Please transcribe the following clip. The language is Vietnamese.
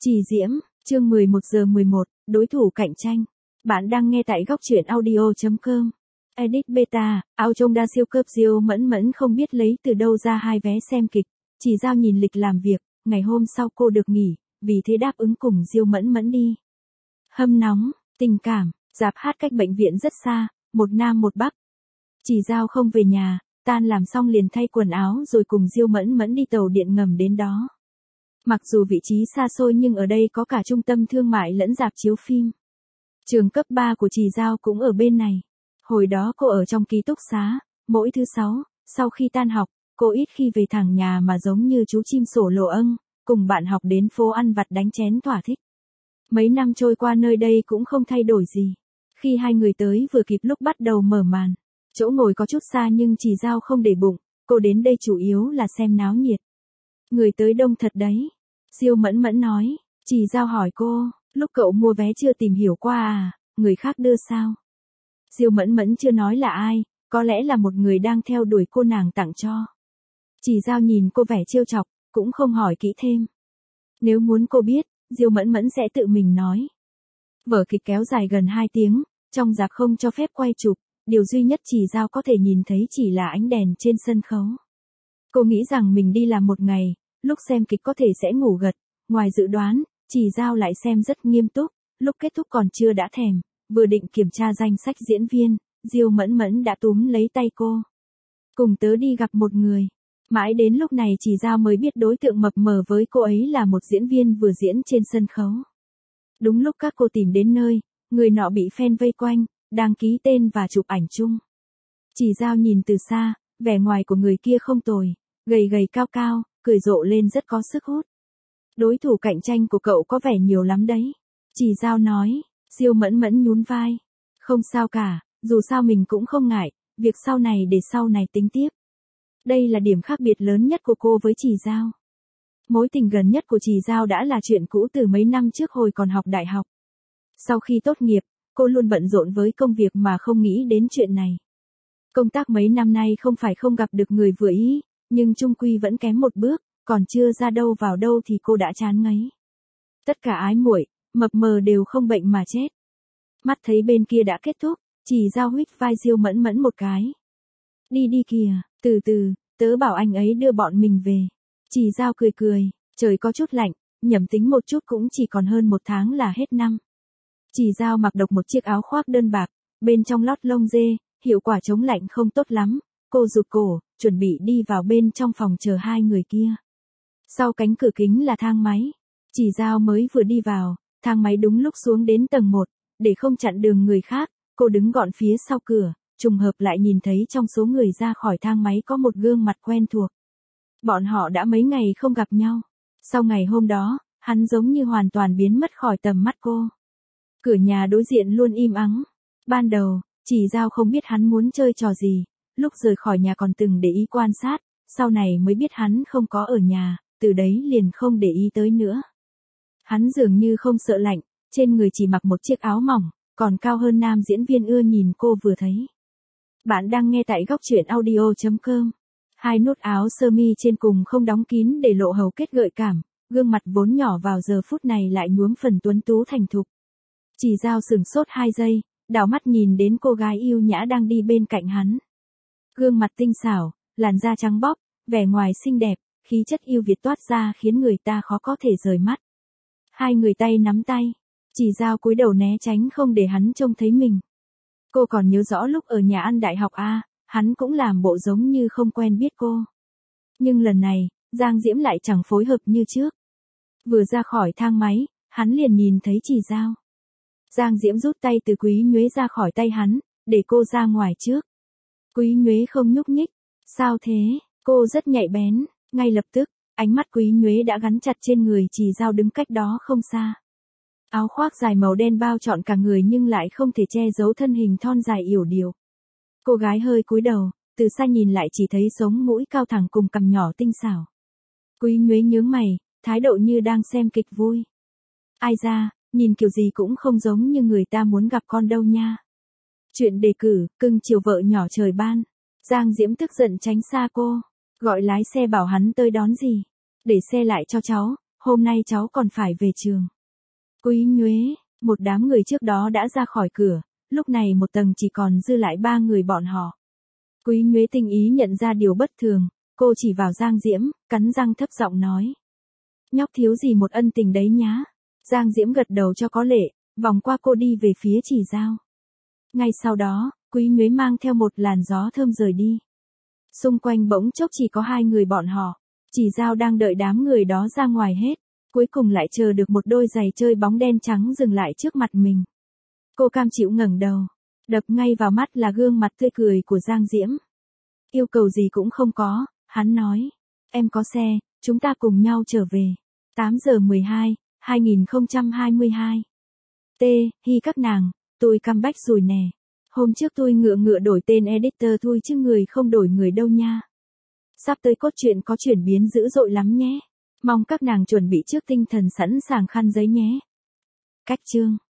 Trì Diễm, chương 11:11, đối thủ cạnh tranh. Bạn đang nghe tại góc truyện audio.com. Edit beta, ao trông đa siêu cấp Diêu Mẫn Mẫn không biết lấy từ đâu ra 2 vé xem kịch, chỉ giao nhìn lịch làm việc, ngày hôm sau cô được nghỉ, vì thế đáp ứng cùng Diêu Mẫn Mẫn đi. Hâm nóng, tình cảm, rạp hát cách bệnh viện rất xa, một nam một bắc. Chỉ giao không về nhà, tan làm xong liền thay quần áo rồi cùng Diêu Mẫn Mẫn đi tàu điện ngầm đến đó. Mặc dù vị trí xa xôi nhưng ở đây có cả trung tâm thương mại lẫn rạp chiếu phim. Trường cấp 3 của Trì Giao cũng ở bên này. Hồi đó cô ở trong ký túc xá, mỗi thứ 6, sau khi tan học, cô ít khi về thẳng nhà mà giống như chú chim sổ lồ âng, cùng bạn học đến phố ăn vặt đánh chén thỏa thích. Mấy năm trôi qua nơi đây cũng không thay đổi gì. Khi hai người tới vừa kịp lúc bắt đầu mở màn. Chỗ ngồi có chút xa nhưng Trì Giao không để bụng, cô đến đây chủ yếu là xem náo nhiệt. Người tới đông thật đấy. Diêu Mẫn Mẫn nói. Trì Giao hỏi cô, lúc cậu mua vé chưa tìm hiểu qua à, người khác đưa sao? Diêu Mẫn Mẫn chưa nói là ai, có lẽ là một người đang theo đuổi cô nàng tặng cho. Trì Giao nhìn cô vẻ trêu chọc, cũng không hỏi kỹ thêm. Nếu muốn cô biết, Diêu Mẫn Mẫn sẽ tự mình nói. Vở kịch kéo dài gần 2 tiếng, trong rạp không cho phép quay chụp, điều duy nhất Trì Giao có thể nhìn thấy chỉ là ánh đèn trên sân khấu. Cô nghĩ rằng mình đi làm một ngày, lúc xem kịch có thể sẽ ngủ gật, ngoài dự đoán, Trì Giao lại xem rất nghiêm túc, lúc kết thúc còn chưa đã thèm, vừa định kiểm tra danh sách diễn viên, Diêu Mẫn Mẫn đã túm lấy tay cô. Cùng tớ đi gặp một người. Mãi đến lúc này Trì Giao mới biết đối tượng mập mờ với cô ấy là một diễn viên vừa diễn trên sân khấu. Đúng lúc các cô tìm đến nơi, người nọ bị fan vây quanh, đang ký tên và chụp ảnh chung. Trì Giao nhìn từ xa, vẻ ngoài của người kia không tồi, gầy gầy cao cao, cười rộ lên rất có sức hút. Đối thủ cạnh tranh của cậu có vẻ nhiều lắm đấy. Trì Giao nói. Diêu Mẫn Mẫn nhún vai. Không sao cả, dù sao mình cũng không ngại, việc sau này để sau này tính tiếp. Đây là điểm khác biệt lớn nhất của cô với Trì Giao. Mối tình gần nhất của Trì Giao đã là chuyện cũ từ mấy năm trước hồi còn học đại học. Sau khi tốt nghiệp, cô luôn bận rộn với công việc mà không nghĩ đến chuyện này. Công tác mấy năm nay không phải không gặp được người vừa ý, nhưng chung quy vẫn kém một bước, còn chưa ra đâu vào đâu thì cô đã chán ngấy. Tất cả ái muội, mập mờ đều không bệnh mà chết. Mắt thấy bên kia đã kết thúc, Trì Giao huýt vai Diêu Mẫn Mẫn một cái. Đi đi kìa, từ từ, tớ bảo anh ấy đưa bọn mình về. Trì Giao cười cười, trời có chút lạnh, nhẩm tính một chút cũng chỉ còn hơn 1 tháng là hết năm. Trì Giao mặc độc một chiếc áo khoác đơn bạc, bên trong lót lông dê, hiệu quả chống lạnh không tốt lắm. Cô rụt cổ, chuẩn bị đi vào bên trong phòng chờ hai người kia. Sau cánh cửa kính là thang máy. Trì Giao mới vừa đi vào, thang máy đúng lúc xuống đến tầng 1, để không chặn đường người khác, cô đứng gọn phía sau cửa, trùng hợp lại nhìn thấy trong số người ra khỏi thang máy có một gương mặt quen thuộc. Bọn họ đã mấy ngày không gặp nhau. Sau ngày hôm đó, hắn giống như hoàn toàn biến mất khỏi tầm mắt cô. Cửa nhà đối diện luôn im ắng. Ban đầu, Trì Giao không biết hắn muốn chơi trò gì, lúc rời khỏi nhà còn từng để ý quan sát, sau này mới biết hắn không có ở nhà, từ đấy liền không để ý tới nữa. Hắn dường như không sợ lạnh, trên người chỉ mặc một chiếc áo mỏng, còn cao hơn nam diễn viên ưa nhìn cô vừa thấy. Bạn đang nghe tại góc truyện audio.com. 2 nút áo sơ mi trên cùng không đóng kín để lộ hầu kết gợi cảm, gương mặt vốn nhỏ vào giờ phút này lại nhuốm phần tuấn tú thành thục. Trì Giao sửng sốt 2 giây, đảo mắt nhìn đến cô gái yêu nhã đang đi bên cạnh hắn. Gương mặt tinh xảo, làn da trắng bóc, vẻ ngoài xinh đẹp, khí chất yêu Việt toát ra khiến người ta khó có thể rời mắt. Hai người tay nắm tay. Trì Giao cúi đầu né tránh không để hắn trông thấy mình. Cô còn nhớ rõ lúc ở nhà ăn đại học A, hắn cũng làm bộ giống như không quen biết cô. Nhưng lần này, Giang Diễm lại chẳng phối hợp như trước. Vừa ra khỏi thang máy, hắn liền nhìn thấy Trì Giao. Giang Diễm rút tay từ Quý Nhuế ra khỏi tay hắn, để cô ra ngoài trước. Quý Nhuế không nhúc nhích. Sao thế? Cô rất nhạy bén, ngay lập tức, ánh mắt Quý Nhuế đã gắn chặt trên người Trì Giao đứng cách đó không xa. Áo khoác dài màu đen bao trọn cả người nhưng lại không thể che giấu thân hình thon dài yểu điệu. Cô gái hơi cúi đầu, từ xa nhìn lại chỉ thấy sống mũi cao thẳng cùng cằm nhỏ tinh xảo. Quý Nhuế nhướng mày, thái độ như đang xem kịch vui. Ai ra, nhìn kiểu gì cũng không giống như người ta muốn gặp con đâu nha. Chuyện đề cử, cưng chiều vợ nhỏ trời ban. Giang Diễm tức giận tránh xa cô, gọi lái xe bảo hắn tới đón gì. Để xe lại cho cháu, hôm nay cháu còn phải về trường. Quý Nhuế, một đám người trước đó đã ra khỏi cửa, lúc này một tầng chỉ còn dư lại 3 người bọn họ. Quý Nhuế tinh ý nhận ra điều bất thường, cô chỉ vào Giang Diễm, cắn răng thấp giọng nói. Nhóc thiếu gì một ân tình đấy nhá. Giang Diễm gật đầu cho có lệ, vòng qua cô đi về phía Chỉ Dao. Ngay sau đó, Quý Nhuế mang theo một làn gió thơm rời đi. Xung quanh bỗng chốc chỉ có 2 người bọn họ. Chỉ Dao đang đợi đám người đó ra ngoài hết, cuối cùng lại chờ được một đôi giày chơi bóng đen trắng dừng lại trước mặt mình. Cô cam chịu ngẩng đầu, đập ngay vào mắt là gương mặt tươi cười của Giang Diễm. Yêu cầu gì cũng không có, hắn nói. Em có xe, chúng ta cùng nhau trở về. 8 giờ 12, 2022. Hi các nàng, tôi comeback rồi nè. Hôm trước tôi ngựa đổi tên editor thôi chứ người không đổi người đâu nha. Sắp tới cốt truyện có chuyển biến dữ dội lắm nhé. Mong các nàng chuẩn bị trước tinh thần sẵn sàng khăn giấy nhé. Cách chương